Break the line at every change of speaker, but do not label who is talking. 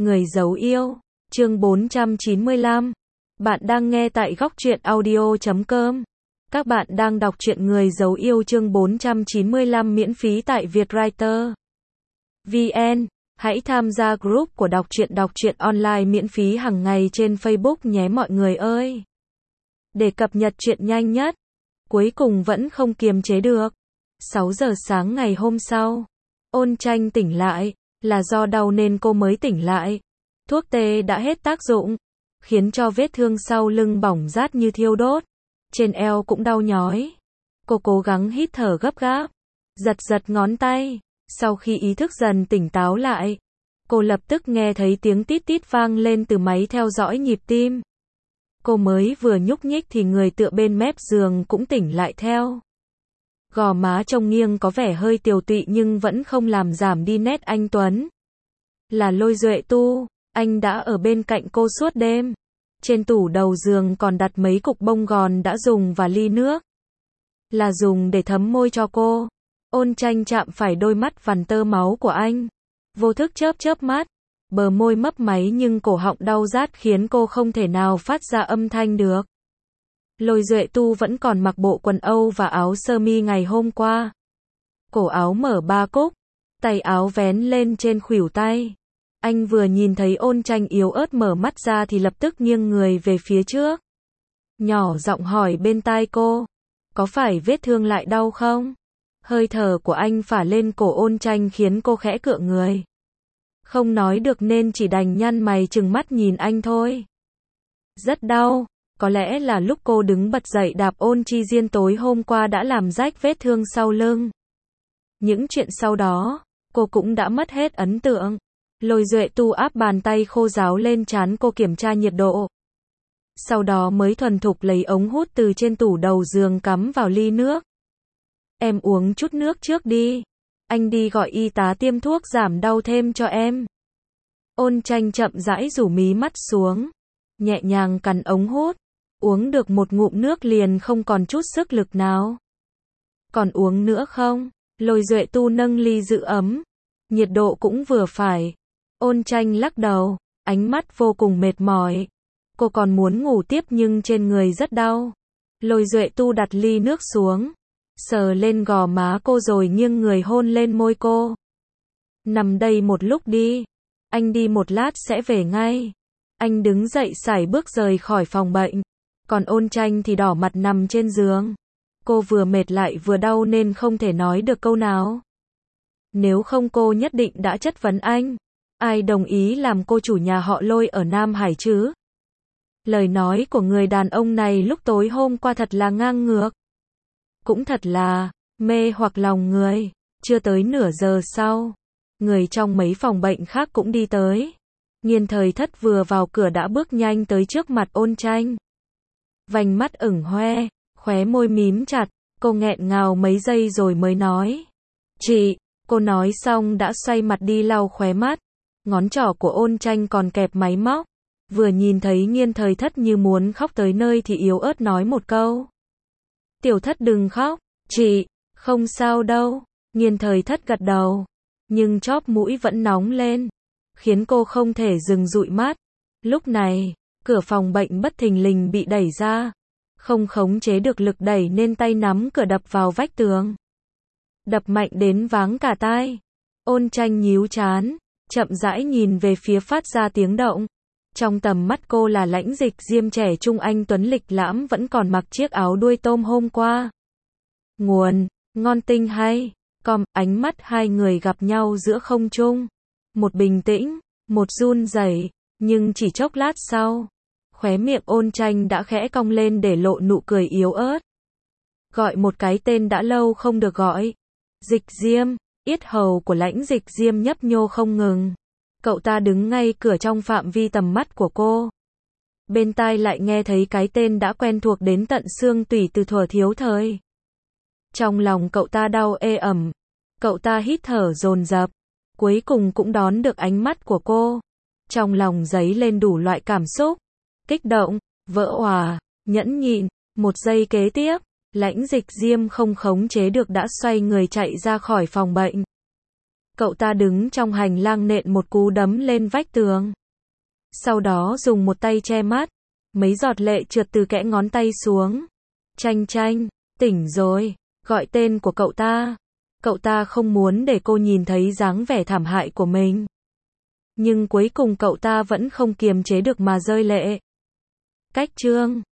Người giấu yêu, chương 495. Bạn đang nghe tại góc truyện audio.com. Các bạn đang đọc truyện Người giấu yêu chương 495 miễn phí tại Vietwriter VN. Hãy tham gia group của đọc truyện online miễn phí hàng ngày trên Facebook nhé mọi người ơi. Để cập nhật truyện nhanh nhất. Cuối cùng vẫn không kiềm chế được. 6 giờ sáng ngày hôm sau, Ôn Tranh tỉnh lại. Là do đau nên cô mới tỉnh lại. Thuốc tê đã hết tác dụng, khiến cho vết thương sau lưng bỏng rát như thiêu đốt. Trên eo cũng đau nhói. Cô cố gắng hít thở gấp gáp, giật ngón tay. Sau khi ý thức dần tỉnh táo lại, cô lập tức nghe thấy tiếng tít tít vang lên từ máy theo dõi nhịp tim. Cô mới vừa nhúc nhích thì người tựa bên mép giường cũng tỉnh lại theo. Gò má trông nghiêng có vẻ hơi tiều tụy nhưng vẫn không làm giảm đi nét anh tuấn. Là Lôi Duệ Tu, anh đã ở bên cạnh cô suốt đêm. Trên tủ đầu giường còn đặt mấy cục bông gòn đã dùng và ly nước. Là dùng để thấm môi cho cô. Ôn Tranh chạm phải đôi mắt vằn tơ máu của anh. Vô thức chớp mắt. Bờ môi mấp máy nhưng cổ họng đau rát khiến cô không thể nào phát ra âm thanh được. Lôi Duệ Tu vẫn còn mặc bộ quần Âu và áo sơ mi ngày hôm qua. Cổ áo mở 3 cúc, tay áo vén lên trên khuỷu tay. Anh vừa nhìn thấy Ôn Tranh yếu ớt mở mắt ra thì lập tức nghiêng người về phía trước. Nhỏ giọng hỏi bên tai cô, có phải vết thương lại đau không? Hơi thở của anh phả lên cổ Ôn Tranh khiến cô khẽ cựa người. Không nói được nên chỉ đành nhăn mày trừng mắt nhìn anh thôi. Rất đau. Có lẽ là lúc cô đứng bật dậy đạp Ôn Chi Diên tối hôm qua đã làm rách vết thương sau lưng. Những chuyện sau đó, cô cũng đã mất hết ấn tượng. Lôi Duệ Tu áp bàn tay khô ráo lên trán cô kiểm tra nhiệt độ. Sau đó mới thuần thục lấy ống hút từ trên tủ đầu giường cắm vào ly nước. Em uống chút nước trước đi. Anh đi gọi y tá tiêm thuốc giảm đau thêm cho em. Ôn Tranh chậm rãi rủ mí mắt xuống. Nhẹ nhàng cắn ống hút. Uống được một ngụm nước liền không còn chút sức lực nào. Còn uống nữa không? Lôi Duệ Tu nâng ly giữ ấm. Nhiệt độ cũng vừa phải. Ôn Tranh lắc đầu, ánh mắt vô cùng mệt mỏi. Cô còn muốn ngủ tiếp nhưng trên người rất đau. Lôi Duệ Tu đặt ly nước xuống, sờ lên gò má cô rồi nghiêng người hôn lên môi cô. Nằm đây một lúc đi. Anh đi một lát sẽ về ngay. Anh đứng dậy sải bước rời khỏi phòng bệnh. Còn Ôn Tranh thì đỏ mặt nằm trên giường. Cô vừa mệt lại vừa đau nên không thể nói được câu nào. Nếu không cô nhất định đã chất vấn anh. Ai đồng ý làm cô chủ nhà họ Lôi ở Nam Hải chứ? Lời nói của người đàn ông này lúc tối hôm qua thật là ngang ngược. Cũng thật là mê hoặc lòng người. Chưa tới nửa giờ sau, người trong mấy phòng bệnh khác cũng đi tới. Nghiên Thời Thất vừa vào cửa đã bước nhanh tới trước mặt Ôn Tranh. Vành mắt ửng hoe, khóe môi mím chặt, cô nghẹn ngào mấy giây rồi mới nói. Chị, cô nói xong đã xoay mặt đi lau khóe mắt. Ngón trỏ của Ôn Tranh còn kẹp máy móc. Vừa nhìn thấy Nghiên Thời Thất như muốn khóc tới nơi thì yếu ớt nói một câu. Tiểu Thất đừng khóc, chị, không sao đâu. Nghiên Thời Thất gật đầu, nhưng chóp mũi vẫn nóng lên, khiến cô không thể dừng dụi mắt. Lúc này, cửa phòng bệnh bất thình lình bị đẩy ra. Không khống chế được lực đẩy nên tay nắm cửa đập vào vách tường. Đập mạnh đến váng cả tai. Ôn Tranh nhíu trán, chậm rãi nhìn về phía phát ra tiếng động. Trong tầm mắt cô là Lãnh Dịch Diêm trẻ trung anh tuấn lịch lãm vẫn còn mặc chiếc áo đuôi tôm hôm qua. Nguồn, ngon tinh hay. Ánh mắt hai người gặp nhau giữa không trung. Một bình tĩnh, một run rẩy, nhưng chỉ chốc lát sau, khóe miệng Ôn Tranh đã khẽ cong lên để lộ nụ cười yếu ớt. Gọi một cái tên đã lâu không được gọi. Dịch Diêm, yết hầu của Lãnh Dịch Diêm nhấp nhô không ngừng. Cậu ta đứng ngay cửa trong phạm vi tầm mắt của cô. Bên tai lại nghe thấy cái tên đã quen thuộc đến tận xương tủy từ thuở thiếu thời. Trong lòng cậu ta đau ê ẩm. Cậu ta hít thở dồn dập. Cuối cùng cũng đón được ánh mắt của cô. Trong lòng dấy lên đủ loại cảm xúc. Kích động, vỡ òa, nhẫn nhịn. Một giây kế tiếp, Lãnh Dịch Diêm không khống chế được đã xoay người chạy ra khỏi phòng bệnh. Cậu ta đứng trong hành lang nện một cú đấm lên vách tường. Sau đó dùng một tay che mắt. Mấy giọt lệ trượt từ kẽ ngón tay xuống. Chanh Chanh, tỉnh rồi. Gọi tên của cậu ta. Cậu ta không muốn để cô nhìn thấy dáng vẻ thảm hại của mình. Nhưng cuối cùng cậu ta vẫn không kiềm chế được mà rơi lệ. Cách chương